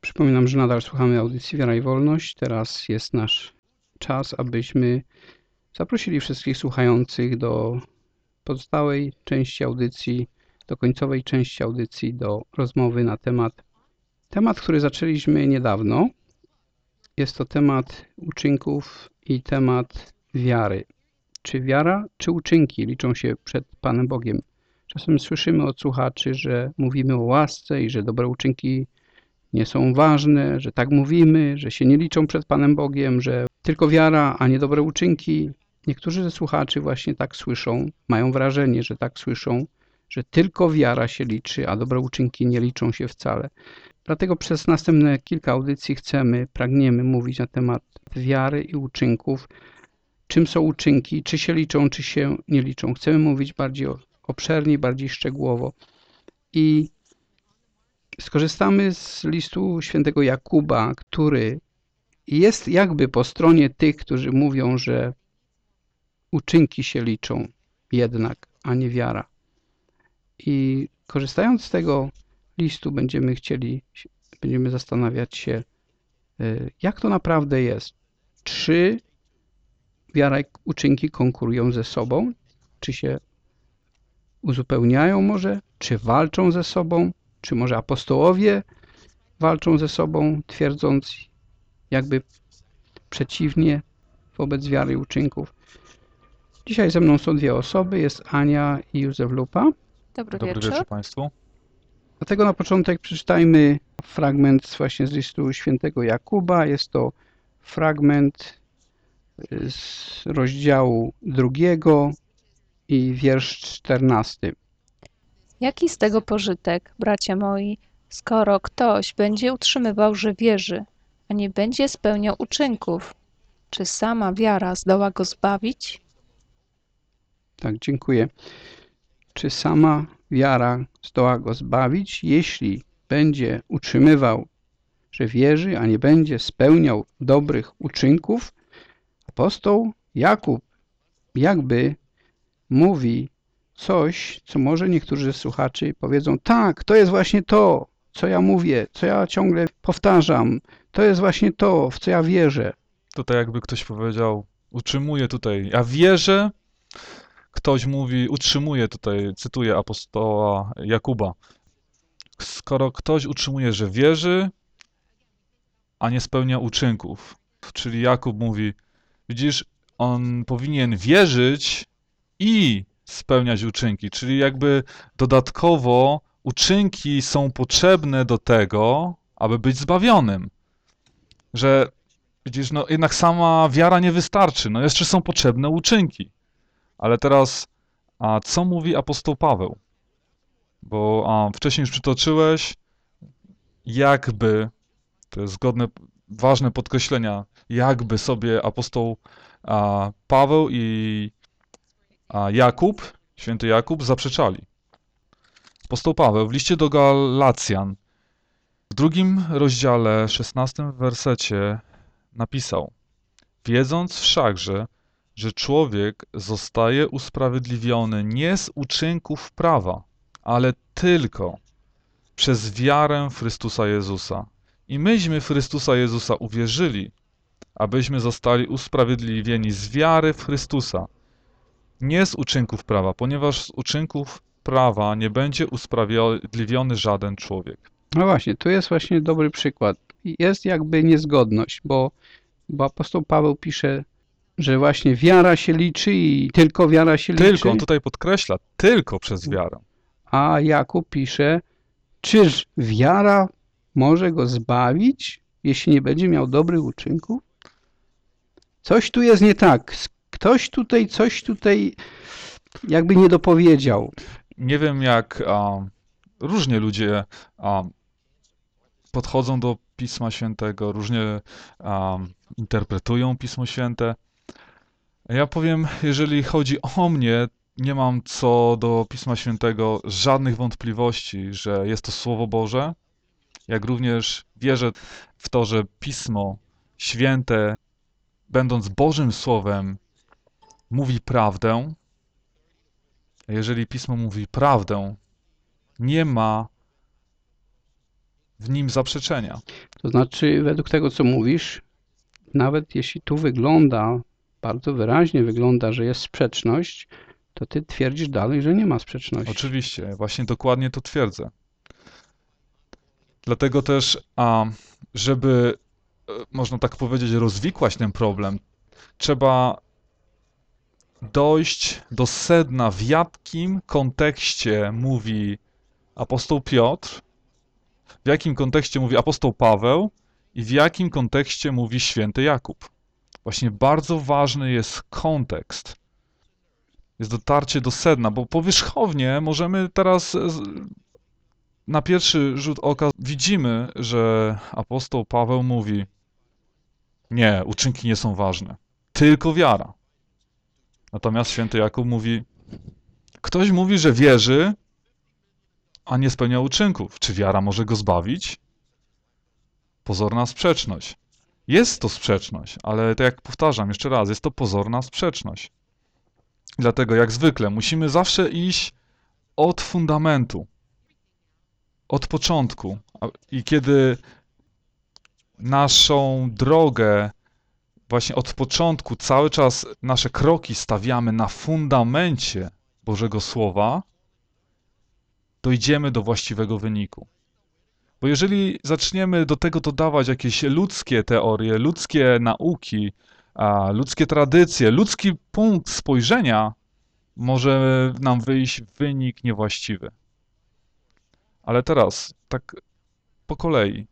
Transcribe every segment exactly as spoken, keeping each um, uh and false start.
Przypominam, że nadal słuchamy audycji Wiara i Wolność. Teraz jest nasz czas, abyśmy zaprosili wszystkich słuchających do pozostałej części audycji, do końcowej części audycji, do rozmowy na temat, temat, który zaczęliśmy niedawno. Jest to temat uczynków i temat wiary. Czy wiara, czy uczynki liczą się przed Panem Bogiem? Czasem słyszymy od słuchaczy, że mówimy o łasce i że dobre uczynki nie są ważne, że tak mówimy, że się nie liczą przed Panem Bogiem, że tylko wiara, a nie dobre uczynki. Niektórzy ze słuchaczy właśnie tak słyszą, mają wrażenie, że tak słyszą, że tylko wiara się liczy, a dobre uczynki nie liczą się wcale. Dlatego przez następne kilka audycji chcemy, pragniemy mówić na temat wiary i uczynków. Czym są uczynki, czy się liczą, czy się nie liczą. Chcemy mówić bardziej obszernie, bardziej szczegółowo. I skorzystamy z listu świętego Jakuba, który jest jakby po stronie tych, którzy mówią, że uczynki się liczą jednak, a nie wiara. I korzystając z tego listu będziemy chcieli, będziemy zastanawiać się, jak to naprawdę jest. Czy wiara i uczynki konkurują ze sobą? Czy się uzupełniają może? Czy walczą ze sobą? Czy może apostołowie walczą ze sobą, twierdząc jakby przeciwnie wobec wiary i uczynków? Dzisiaj ze mną są dwie osoby, jest Ania i Józef Lupa. Dobry, Dobry wieczór. wieczór Państwu. Dlatego na początek przeczytajmy fragment właśnie z listu świętego Jakuba. Jest to fragment z rozdziału drugiego i wiersz czternasty. Jaki z tego pożytek, bracia moi, skoro ktoś będzie utrzymywał, że wierzy, a nie będzie spełniał uczynków? Czy sama wiara zdoła go zbawić? Tak, dziękuję. Czy sama wiara zdoła go zbawić, jeśli będzie utrzymywał, że wierzy, a nie będzie spełniał dobrych uczynków? Apostoł Jakub jakby mówi coś, co może niektórzy słuchacze powiedzą, tak, to jest właśnie to, co ja mówię, co ja ciągle powtarzam, to jest właśnie to, w co ja wierzę. Tutaj jakby ktoś powiedział, utrzymuję tutaj, ja wierzę, ktoś mówi, utrzymuje tutaj, cytuję apostoła Jakuba. Skoro ktoś utrzymuje, że wierzy, a nie spełnia uczynków, czyli Jakub mówi, widzisz, on powinien wierzyć i spełniać uczynki, czyli jakby dodatkowo uczynki są potrzebne do tego, aby być zbawionym. Że widzisz, no jednak sama wiara nie wystarczy, no jeszcze są potrzebne uczynki. Ale teraz, a co mówi apostoł Paweł? Bo a, wcześniej już przytoczyłeś, jakby, to jest zgodne, ważne podkreślenia, jakby sobie apostoł a, Paweł i a, Jakub, święty Jakub, zaprzeczali. Apostoł Paweł w liście do Galacjan w drugim rozdziale, szesnastym wersecie napisał: wiedząc wszakże, że człowiek zostaje usprawiedliwiony nie z uczynków prawa, ale tylko przez wiarę w Chrystusa Jezusa. I myśmy w Chrystusa Jezusa uwierzyli, abyśmy zostali usprawiedliwieni z wiary w Chrystusa, nie z uczynków prawa, ponieważ z uczynków prawa nie będzie usprawiedliwiony żaden człowiek. No właśnie, tu jest właśnie dobry przykład. Jest jakby niezgodność, bo, bo apostoł Paweł pisze, że właśnie wiara się liczy i tylko wiara się liczy. Tylko, on tutaj podkreśla, tylko przez wiarę. A Jakub pisze, czyż wiara może go zbawić, jeśli nie będzie miał dobrych uczynków? Coś tu jest nie tak. Ktoś tutaj, coś tutaj jakby nie dopowiedział. Nie wiem, jak a, różnie ludzie a, podchodzą do Pisma Świętego, różnie a, interpretują Pismo Święte. Ja powiem, jeżeli chodzi o mnie, nie mam co do Pisma Świętego żadnych wątpliwości, że jest to Słowo Boże, jak również wierzę w to, że Pismo Święte, będąc Bożym Słowem, mówi prawdę. Jeżeli Pismo mówi prawdę, nie ma w nim zaprzeczenia. To znaczy, według tego, co mówisz, nawet jeśli tu wygląda, bardzo wyraźnie wygląda, że jest sprzeczność, to ty twierdzisz dalej, że nie ma sprzeczności. Oczywiście, właśnie dokładnie to twierdzę. Dlatego też, a, żeby, e, można tak powiedzieć, rozwikłać ten problem, trzeba dojść do sedna, w jakim kontekście mówi apostoł Piotr, w jakim kontekście mówi apostoł Paweł i w jakim kontekście mówi święty Jakub. Właśnie bardzo ważny jest kontekst. Jest dotarcie do sedna, bo powierzchownie możemy teraz z- na pierwszy rzut oka widzimy, że apostoł Paweł mówi: nie, uczynki nie są ważne, tylko wiara. Natomiast święty Jakub mówi: ktoś mówi, że wierzy, a nie spełnia uczynków. Czy wiara może go zbawić? Pozorna sprzeczność. Jest to sprzeczność, ale tak jak powtarzam jeszcze raz, jest to pozorna sprzeczność. Dlatego jak zwykle musimy zawsze iść od fundamentu, od początku. A- I kiedy naszą drogę właśnie od początku, cały czas nasze kroki stawiamy na fundamencie Bożego Słowa, dojdziemy do właściwego wyniku. Bo jeżeli zaczniemy do tego dodawać jakieś ludzkie teorie, ludzkie nauki, a, ludzkie tradycje, ludzki punkt spojrzenia, może nam wyjść wynik niewłaściwy. Ale teraz, tak po kolei.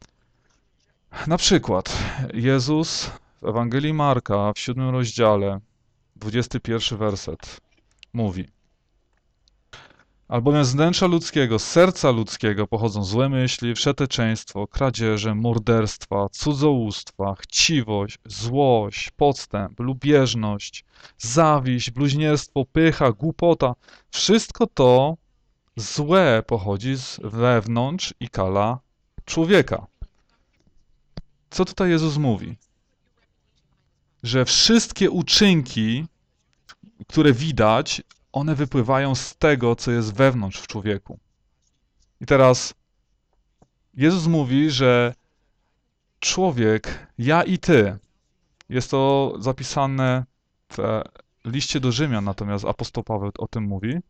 Na przykład Jezus w Ewangelii Marka w siódmym rozdziale, dwudziesty pierwszy werset mówi: albowiem z wnętrza ludzkiego, z serca ludzkiego pochodzą złe myśli, wszeteczeństwo, kradzieże, morderstwa, cudzołóstwa, chciwość, złość, podstęp, lubieżność, zawiść, bluźnierstwo, pycha, głupota. Wszystko to złe pochodzi z wewnątrz i kala człowieka. Co tutaj Jezus mówi? Że wszystkie uczynki, które widać, one wypływają z tego, co jest wewnątrz w człowieku. I teraz Jezus mówi, że człowiek, ja i ty, jest to zapisane w liście do Rzymian, natomiast apostoł Paweł o tym mówi,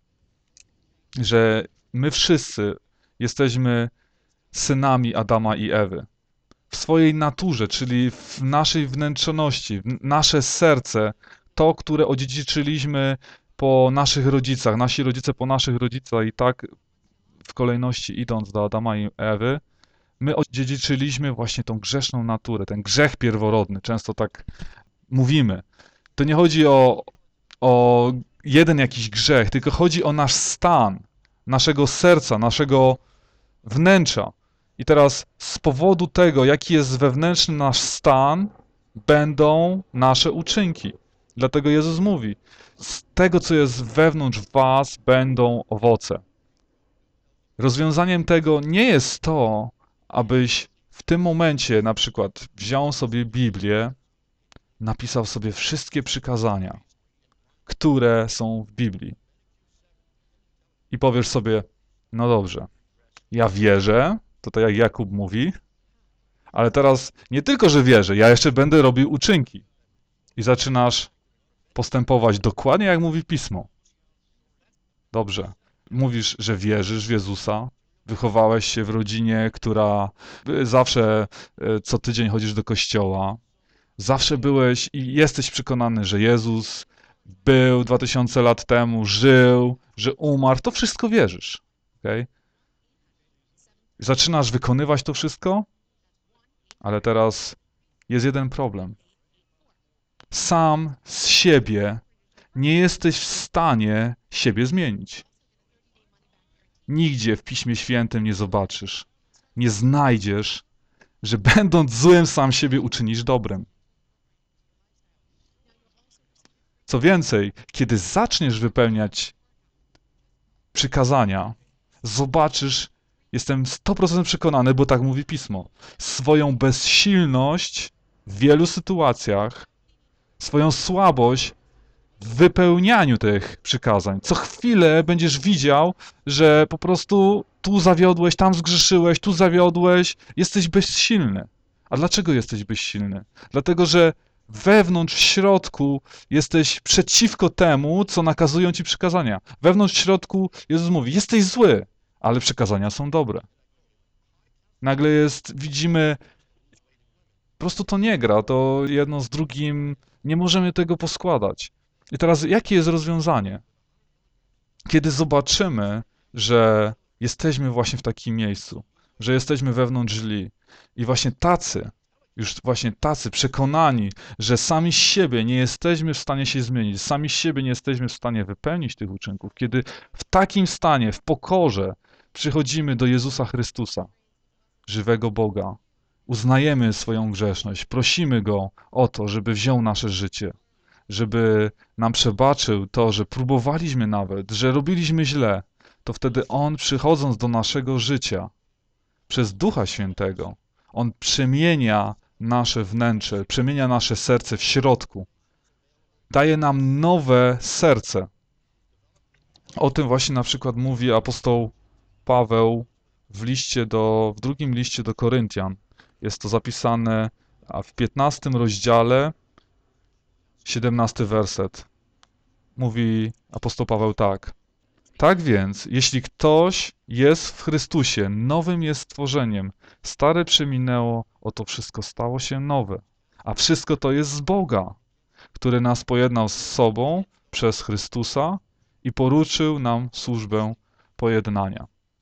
że my wszyscy jesteśmy synami Adama i Ewy. W swojej naturze, czyli w naszej wnętrzoności, w nasze serce, to, które odziedziczyliśmy po naszych rodzicach, nasi rodzice po naszych rodzicach i tak w kolejności idąc do Adama i Ewy, my odziedziczyliśmy właśnie tą grzeszną naturę, ten grzech pierworodny, często tak mówimy. To nie chodzi o, o jeden jakiś grzech, tylko chodzi o nasz stan, naszego serca, naszego wnętrza. I teraz z powodu tego, jaki jest wewnętrzny nasz stan, będą nasze uczynki. Dlatego Jezus mówi: z tego, co jest wewnątrz was, będą owoce. Rozwiązaniem tego nie jest to, abyś w tym momencie na przykład wziął sobie Biblię, napisał sobie wszystkie przykazania, które są w Biblii. I powiesz sobie: no dobrze, ja wierzę, to tak jak Jakub mówi, ale teraz nie tylko, że wierzę, ja jeszcze będę robił uczynki. I zaczynasz postępować dokładnie jak mówi Pismo. Dobrze. Mówisz, że wierzysz w Jezusa, wychowałeś się w rodzinie, która zawsze e, co tydzień chodzisz do kościoła, zawsze byłeś i jesteś przekonany, że Jezus był dwa tysiące lat temu, żył, że umarł, to wszystko wierzysz. Okay? Zaczynasz wykonywać to wszystko, ale teraz jest jeden problem. Sam z siebie nie jesteś w stanie siebie zmienić. Nigdzie w Piśmie Świętym nie zobaczysz, nie znajdziesz, że będąc złym sam siebie uczynisz dobrem. Co więcej, kiedy zaczniesz wypełniać przykazania, zobaczysz, jestem sto procent przekonany, bo tak mówi Pismo, swoją bezsilność w wielu sytuacjach, swoją słabość w wypełnianiu tych przykazań. Co chwilę będziesz widział, że po prostu tu zawiodłeś, tam zgrzeszyłeś, tu zawiodłeś, jesteś bezsilny. A dlaczego jesteś bezsilny? Dlatego, że wewnątrz, w środku jesteś przeciwko temu, co nakazują ci przykazania. Wewnątrz, w środku Jezus mówi, jesteś zły, ale przykazania są dobre. Nagle jest, widzimy, po prostu to nie gra, to jedno z drugim, nie możemy tego poskładać. I teraz, jakie jest rozwiązanie? Kiedy zobaczymy, że jesteśmy właśnie w takim miejscu, że jesteśmy wewnątrz źli i właśnie tacy, już właśnie tacy przekonani, że sami z siebie nie jesteśmy w stanie się zmienić, sami z siebie nie jesteśmy w stanie wypełnić tych uczynków, kiedy w takim stanie, w pokorze przychodzimy do Jezusa Chrystusa, żywego Boga, uznajemy swoją grzeszność, prosimy Go o to, żeby wziął nasze życie, żeby nam przebaczył to, że próbowaliśmy nawet, że robiliśmy źle, to wtedy On, przychodząc do naszego życia przez Ducha Świętego, On przemienia nasze wnętrze, przemienia nasze serce w środku. Daje nam nowe serce. O tym właśnie na przykład mówi apostoł Paweł w liście do, w drugim liście do Koryntian. Jest to zapisane w piętnastym rozdziale, siedemnasty werset. Mówi apostoł Paweł tak. Tak więc, jeśli ktoś jest w Chrystusie, nowym jest stworzeniem. Stare przeminęło, oto wszystko stało się nowe. A wszystko to jest z Boga, który nas pojednał z sobą przez Chrystusa i poruczył nam służbę pojednania.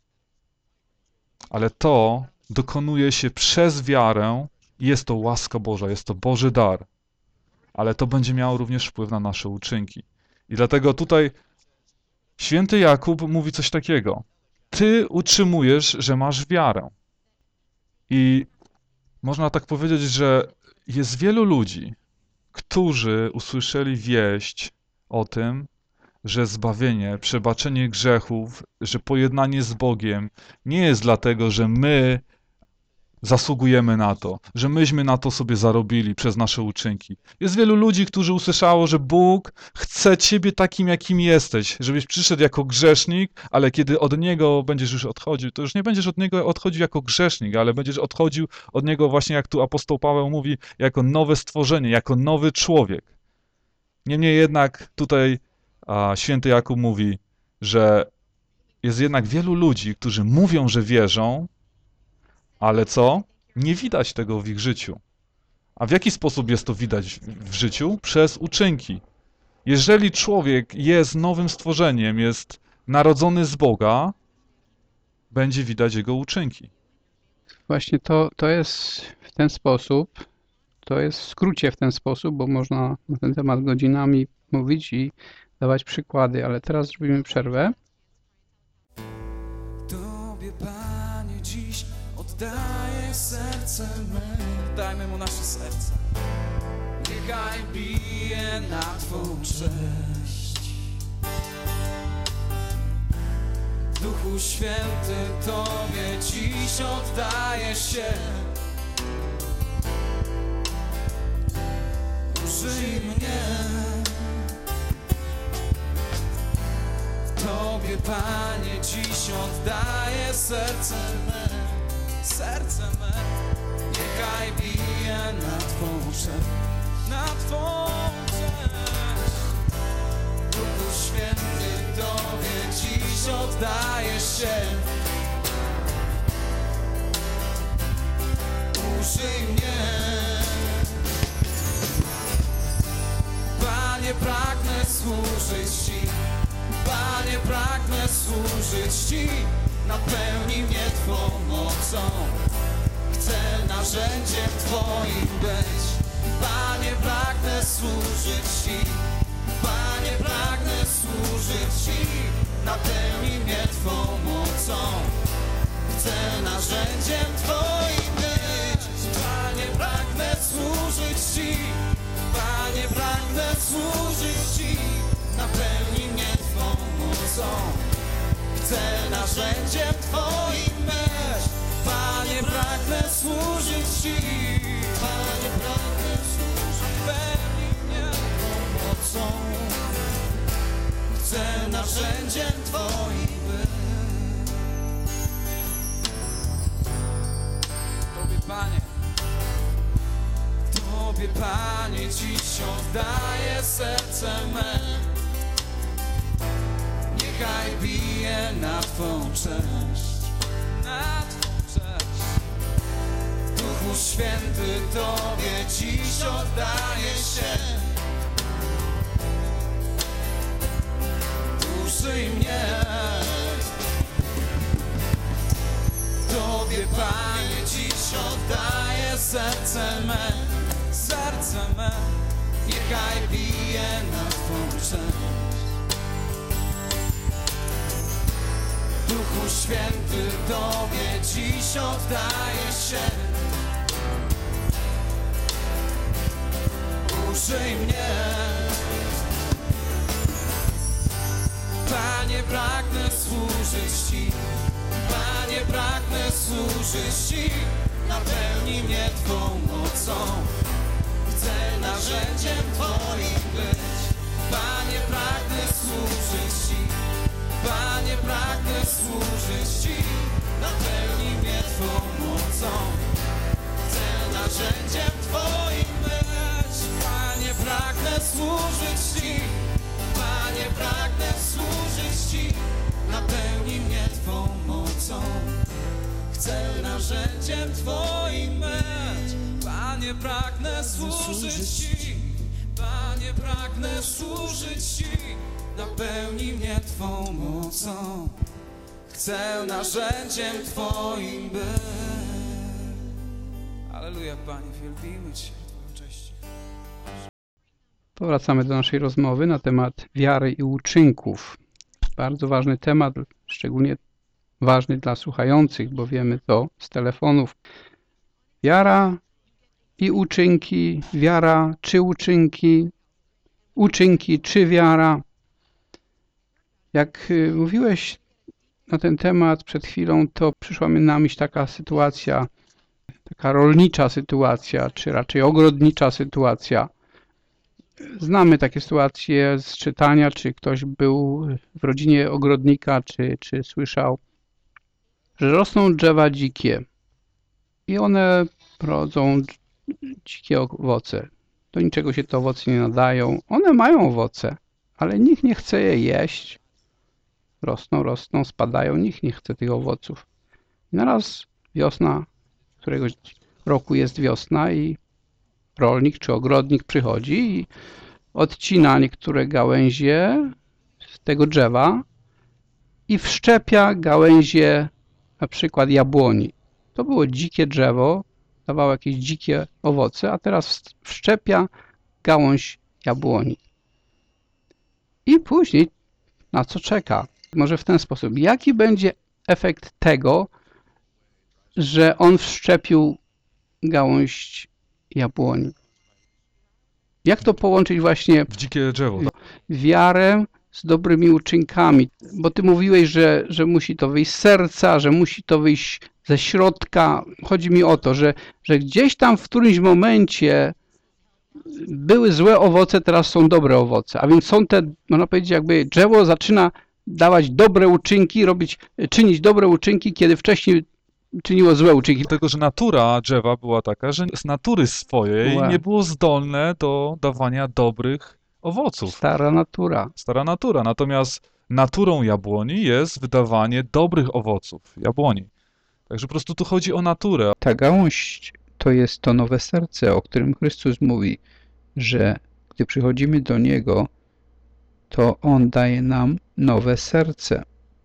Ale to dokonuje się przez wiarę i jest to łaska Boża, jest to Boży dar. Ale to będzie miało również wpływ na nasze uczynki. I dlatego tutaj święty Jakub mówi coś takiego. Ty utrzymujesz, że masz wiarę. I można tak powiedzieć, że jest wielu ludzi, którzy usłyszeli wieść o tym, że zbawienie, przebaczenie grzechów, że pojednanie z Bogiem nie jest dlatego, że my zasługujemy na to, że myśmy na to sobie zarobili przez nasze uczynki. Jest wielu ludzi, którzy usłyszało, że Bóg chce ciebie takim, jakim jesteś, żebyś przyszedł jako grzesznik, ale kiedy od Niego będziesz już odchodził, to już nie będziesz od Niego odchodził jako grzesznik, ale będziesz odchodził od Niego właśnie, jak tu apostoł Paweł mówi, jako nowe stworzenie, jako nowy człowiek. Niemniej jednak tutaj a, święty Jakub mówi, że jest jednak wielu ludzi, którzy mówią, że wierzą, ale co? Nie widać tego w ich życiu. A w jaki sposób jest to widać w życiu? Przez uczynki. Jeżeli człowiek jest nowym stworzeniem, jest narodzony z Boga, będzie widać jego uczynki. Właśnie to, to jest w ten sposób, to jest w skrócie w ten sposób, bo można na ten temat godzinami mówić i dawać przykłady, ale teraz zrobimy przerwę. Tobie, Panie, dziś oddaję serce me. Dajmy Mu nasze serce. Niechaj bije na Twą cześć. Duchu Święty, Tobie dziś oddaję się. Użyj mnie. Tobie, Panie, dziś oddaję serce me, serce me. Niechaj bije na Twą cześć, na Twą cześć. Duchu Święty, Tobie dziś oddaję się. Użyj mnie. Panie, pragnę służyć Ci. Panie, pragnę służyć Ci, napełnij mnie Twą mocą. Chcę narzędziem Twoim być. Panie, pragnę służyć Ci. Panie, pragnę służyć Ci, napełnij mnie Twą mocą. Chcę narzędziem Twoim być. Panie, pragnę służyć Ci. Panie, pragnę służyć Ci, napełnij mnie Twą mocą. Chcę narzędziem Twoim być. Panie, pragnę służyć Ci. Panie, pragnę służyć, napełnij mnie Twą mocą. Tobie, Panie, dziś oddaję serce me. Niechaj bije na Twą cześć, na Twą cześć. Duchu Święty, Tobie dziś oddaję się. Użyj mnie. Tobie, Panie, dziś oddaję serce me, serce me. Niechaj bije na Twą cześć. Duchu Święty, Tobie dziś oddaję się. Użyj mnie. Panie, pragnę służyć Ci. Panie, pragnę służyć Ci. Napełnij mnie Twą mocą. Chcę narzędziem Twoim być. Panie, pragnę służyć Ci. Panie, pragnę służyć Ci. Napełnij mnie Twą mocą. Chcę narzędziem Twoim być. Panie, pragnę służyć Ci. Panie, pragnę służyć Ci. Napełnij mnie Twą mocą. Chcę narzędziem Twoim być. Panie, pragnę służyć Ci. Panie, pragnę służyć Ci. Napełnij mnie Twą mocą. Chcę narzędziem Twoim być. Alleluja, Panie, wielbimy Cię, Twoją cześć. Powracamy do naszej rozmowy na temat wiary i uczynków. Bardzo ważny temat, szczególnie ważny dla słuchających, bo wiemy to z telefonów. Wiara i uczynki, wiara czy uczynki, uczynki czy wiara. Jak mówiłeś na ten temat przed chwilą, to przyszła mi na myśl taka sytuacja, taka rolnicza sytuacja, czy raczej ogrodnicza sytuacja. Znamy takie sytuacje z czytania, czy ktoś był w rodzinie ogrodnika, czy, czy słyszał, że rosną drzewa dzikie i one rodzą dzikie owoce. Do niczego się te owoce nie nadają. One mają owoce, ale nikt nie chce je jeść. Rosną, rosną, spadają, nikt nie chce tych owoców. I naraz wiosna, któregoś roku jest wiosna i rolnik czy ogrodnik przychodzi i odcina niektóre gałęzie z tego drzewa i wszczepia gałęzie na przykład jabłoni. To było dzikie drzewo, dawało jakieś dzikie owoce, a teraz wszczepia gałąź jabłoni. I później na co czeka? Może w ten sposób. Jaki będzie efekt tego, że on wszczepił gałąź jabłoni? Jak to połączyć właśnie W dzikie drzewo. Tak? wiarę z dobrymi uczynkami? Bo ty mówiłeś, że, że musi to wyjść z serca, że musi to wyjść ze środka. Chodzi mi o to, że, że gdzieś tam w którymś momencie były złe owoce, teraz są dobre owoce. A więc są te, można powiedzieć, jakby drzewo zaczyna dawać dobre uczynki, robić, czynić dobre uczynki, kiedy wcześniej czyniło złe uczynki. Dlatego, że natura drzewa była taka, że z natury swojej Wow. nie było zdolne do dawania dobrych owoców. Stara natura. Stara natura. Natomiast naturą jabłoni jest wydawanie dobrych owoców jabłoni. Także po prostu tu chodzi o naturę. Ta gałąź to jest to nowe serce, o którym Chrystus mówi, że gdy przychodzimy do Niego, to On daje nam nowe serce.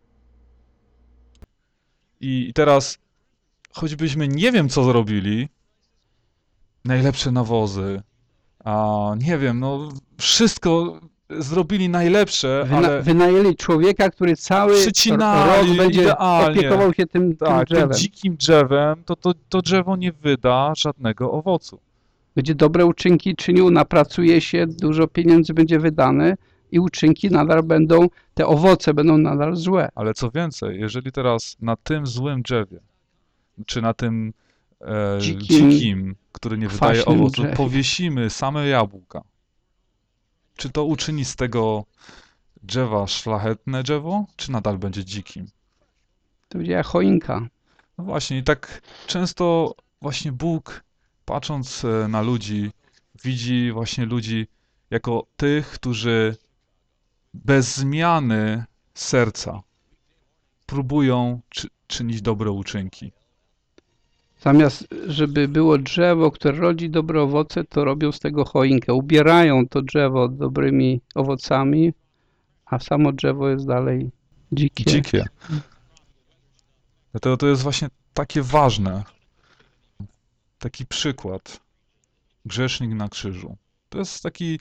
I teraz, choćbyśmy nie wiem, co zrobili, najlepsze nawozy, a nie wiem, no wszystko zrobili najlepsze, Wyna ale wynajęli człowieka, który cały przycinali rok będzie idealnie. opiekował się tym, tym tak, tym drzewem. dzikim drzewem, to, to to drzewo nie wyda żadnego owocu. Będzie dobre uczynki czynił, napracuje się, dużo pieniędzy będzie wydane i uczynki nadal będą, te owoce będą nadal złe. Ale co więcej, jeżeli teraz na tym złym drzewie, czy na tym e, Dzikim, dzikim, który nie wydaje kwaśnym owocu, drzewie. powiesimy same jabłka, czy to uczyni z tego drzewa szlachetne drzewo, czy nadal będzie dzikim? To będzie jak choinka. No właśnie, i tak często właśnie Bóg, patrząc e, na ludzi, widzi właśnie ludzi jako tych, którzy bez zmiany serca próbują czy, czynić dobre uczynki. Zamiast, żeby było drzewo, które rodzi dobre owoce, to robią z tego choinkę. Ubierają to drzewo dobrymi owocami, a samo drzewo jest dalej dzikie. Dzikie. Dlatego to jest właśnie takie ważne. Taki przykład. Grzesznik na krzyżu. To jest taki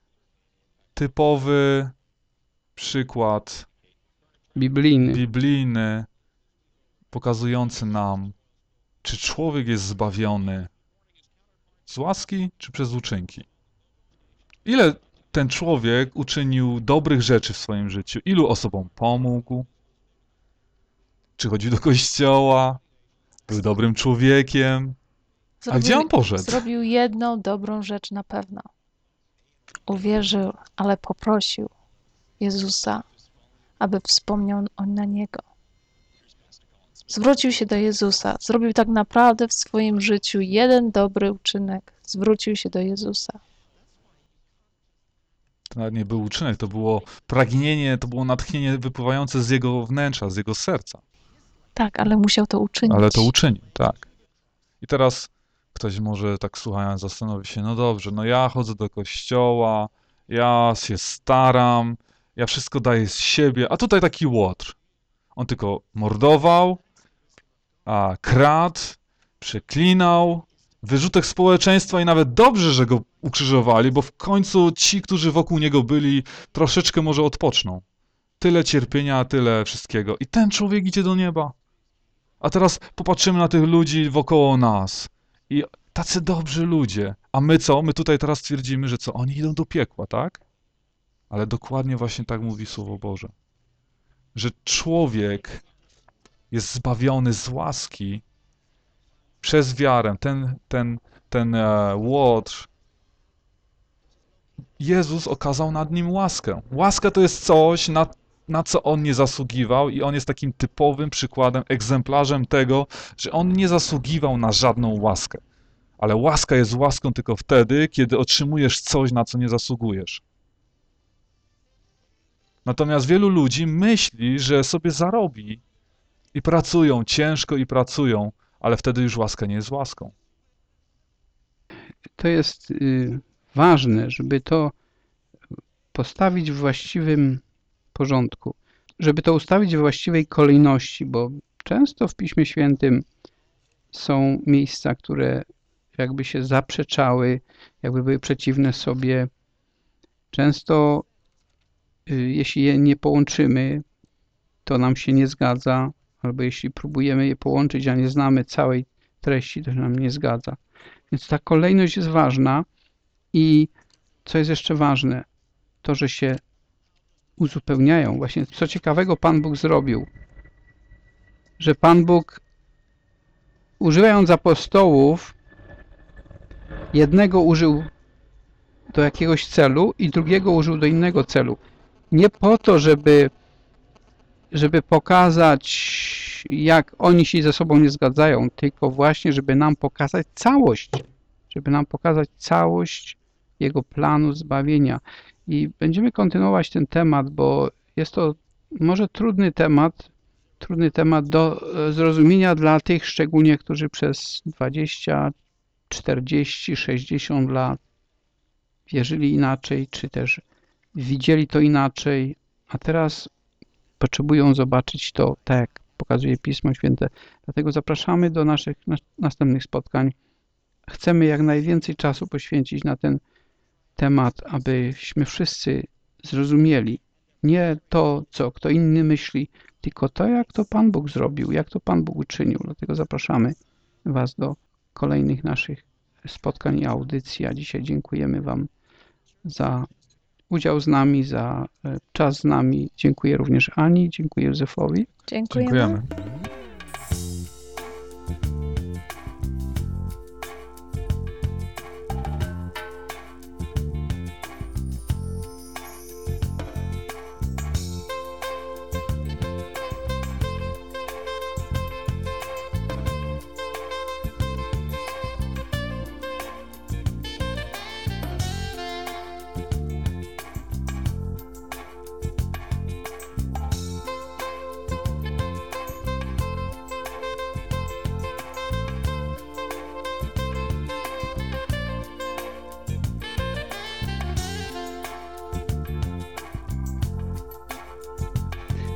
typowy przykład Biblijny. biblijny, pokazujący nam, czy człowiek jest zbawiony z łaski, czy przez uczynki. Ile ten człowiek uczynił dobrych rzeczy w swoim życiu? Ilu osobom pomógł? Czy chodził do kościoła? Był dobrym człowiekiem? A gdzie on poszedł? Zrobił jedną dobrą rzecz na pewno. Uwierzył, ale poprosił Jezusa, aby wspomniał on na niego. Zwrócił się do Jezusa. Zrobił tak naprawdę w swoim życiu jeden dobry uczynek. Zwrócił się do Jezusa. To nawet nie był uczynek, to było pragnienie, to było natchnienie wypływające z jego wnętrza, z jego serca. Tak, ale musiał to uczynić. Ale to uczynił, tak. I teraz ktoś może tak słuchając zastanowi się, no dobrze, no ja chodzę do kościoła, ja się staram, ja wszystko daję z siebie, a tutaj taki łotr. On tylko mordował, a kradł, przeklinał, wyrzutek społeczeństwa i nawet dobrze, że go ukrzyżowali, bo w końcu ci, którzy wokół niego byli, troszeczkę może odpoczną. Tyle cierpienia, tyle wszystkiego. I ten człowiek idzie do nieba. A teraz popatrzymy na tych ludzi wokoło nas. I tacy dobrzy ludzie. A my co? My tutaj teraz twierdzimy, że co? Oni idą do piekła, tak? Ale dokładnie właśnie tak mówi Słowo Boże. Że człowiek jest zbawiony z łaski przez wiarę. Ten, ten, ten e, łotr. Jezus okazał nad nim łaskę. Łaska to jest coś, na, na co on nie zasługiwał i on jest takim typowym przykładem, egzemplarzem tego, że on nie zasługiwał na żadną łaskę. Ale łaska jest łaską tylko wtedy, kiedy otrzymujesz coś, na co nie zasługujesz. Natomiast wielu ludzi myśli, że sobie zarobi i pracują ciężko i pracują, ale wtedy już łaska nie jest łaską. To jest y, ważne, żeby to postawić w właściwym porządku, żeby to ustawić we właściwej kolejności, bo często w Piśmie Świętym są miejsca, które jakby się zaprzeczały, jakby były przeciwne sobie. Często, y, jeśli je nie połączymy, to nam się nie zgadza, albo jeśli próbujemy je połączyć, a nie znamy całej treści, to się nam nie zgadza. Więc ta kolejność jest ważna i co jest jeszcze ważne, to, że się uzupełniają. Właśnie co ciekawego Pan Bóg zrobił, że Pan Bóg, używając apostołów, jednego użył do jakiegoś celu i drugiego użył do innego celu. Nie po to, żeby, żeby pokazać, jak oni się ze sobą nie zgadzają, tylko właśnie, żeby nam pokazać całość, żeby nam pokazać całość Jego planu zbawienia. I będziemy kontynuować ten temat, bo jest to może trudny temat, trudny temat do zrozumienia dla tych szczególnie, którzy przez dwadzieścia, czterdzieści, sześćdziesiąt lat wierzyli inaczej, czy też widzieli to inaczej, a teraz potrzebują zobaczyć to tak, jak pokazuje Pismo Święte. Dlatego zapraszamy do naszych następnych spotkań. Chcemy jak najwięcej czasu poświęcić na ten temat, abyśmy wszyscy zrozumieli nie to, co kto inny myśli, tylko to, jak to Pan Bóg zrobił, jak to Pan Bóg uczynił. Dlatego zapraszamy Was do kolejnych naszych spotkań i audycji, a dzisiaj dziękujemy Wam za udział z nami, za czas z nami. Dziękuję również Ani, dziękuję Józefowi. Dziękujemy. Dziękujemy.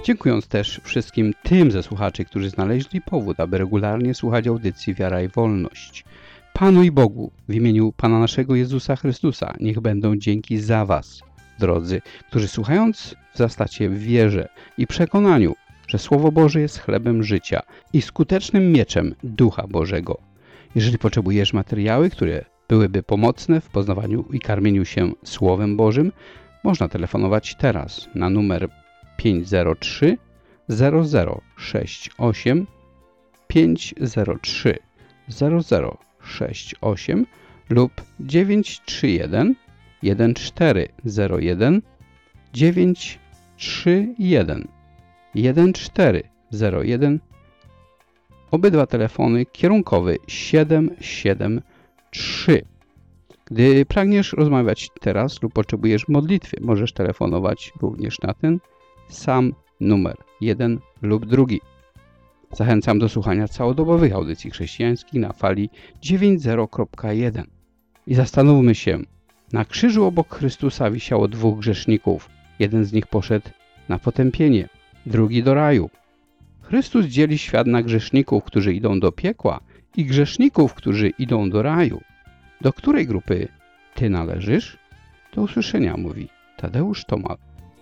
Dziękując też wszystkim tym ze słuchaczy, którzy znaleźli powód, aby regularnie słuchać audycji Wiara i Wolność. Panu i Bogu, w imieniu Pana naszego Jezusa Chrystusa, niech będą dzięki za Was, drodzy, którzy słuchając wzrastacie w wierze i przekonaniu, że Słowo Boże jest chlebem życia i skutecznym mieczem Ducha Bożego. Jeżeli potrzebujesz materiały, które byłyby pomocne w poznawaniu i karmieniu się Słowem Bożym, można telefonować teraz na numer pięć zero trzy zero zero sześć osiem pięć zero trzy zero zero sześć osiem lub dziewięć trzy jeden jeden cztery zero jeden dziewięć trzy jeden jeden cztery zero jeden. Obydwa telefony kierunkowy siedem siedem trzy. Gdy pragniesz rozmawiać teraz lub potrzebujesz modlitwy, możesz telefonować również na ten sam numer, jeden lub drugi. Zachęcam do słuchania całodobowych audycji chrześcijańskich na fali dziewięćdziesiąt kropka jeden. I zastanówmy się, na krzyżu obok Chrystusa wisiało dwóch grzeszników. Jeden z nich poszedł na potępienie, drugi do raju. Chrystus dzieli świat na grzeszników, którzy idą do piekła i grzeszników, którzy idą do raju. Do której grupy Ty należysz? Do usłyszenia, mówi Tadeusz Tomal.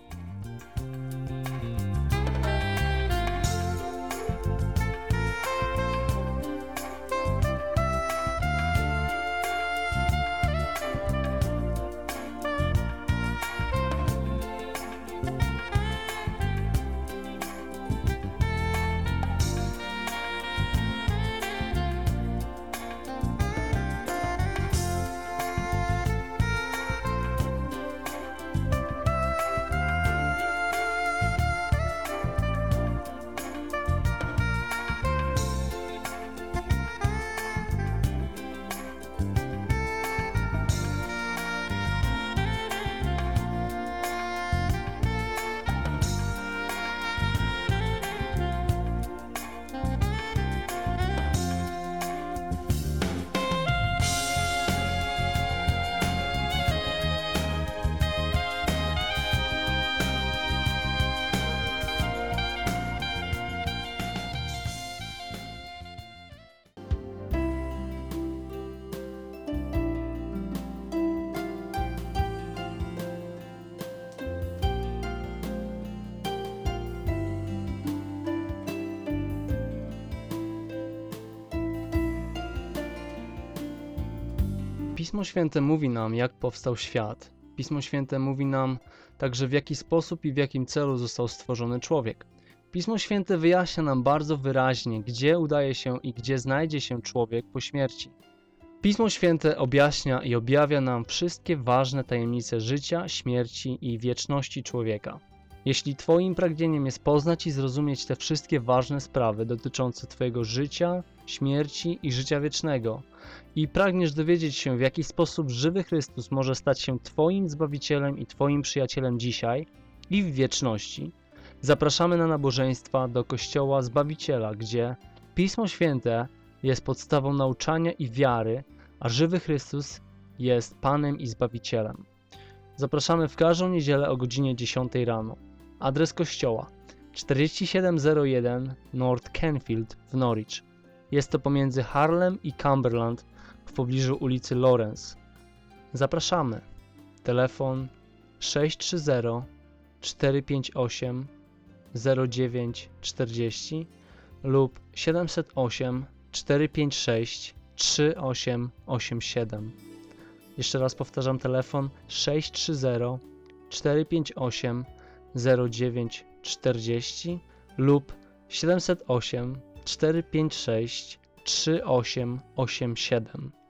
Pismo Święte mówi nam, jak powstał świat. Pismo Święte mówi nam także, w jaki sposób i w jakim celu został stworzony człowiek. Pismo Święte wyjaśnia nam bardzo wyraźnie, gdzie udaje się i gdzie znajdzie się człowiek po śmierci. Pismo Święte objaśnia i objawia nam wszystkie ważne tajemnice życia, śmierci i wieczności człowieka. Jeśli Twoim pragnieniem jest poznać i zrozumieć te wszystkie ważne sprawy dotyczące Twojego życia, śmierci i życia wiecznego i pragniesz dowiedzieć się, w jaki sposób żywy Chrystus może stać się Twoim Zbawicielem i Twoim przyjacielem dzisiaj i w wieczności, zapraszamy na nabożeństwa do Kościoła Zbawiciela, gdzie Pismo Święte jest podstawą nauczania i wiary, a żywy Chrystus jest Panem i Zbawicielem. Zapraszamy w każdą niedzielę o godzinie dziesiątej rano. Adres kościoła czterdzieści siedem zero jeden North Canfield w Norwich. Jest to pomiędzy Harlem i Cumberland w pobliżu ulicy Lawrence. Zapraszamy. Telefon sześć trzy zero cztery pięć osiem zero dziewięć czterdzieści lub siedem zero osiem cztery pięć sześć trzy osiem osiem siedem. Jeszcze raz powtarzam, telefon sześć trzy zero cztery pięć osiem zero dziewięć czterdzieści lub siedem zero osiem cztery pięć sześć trzy osiem osiem siedem.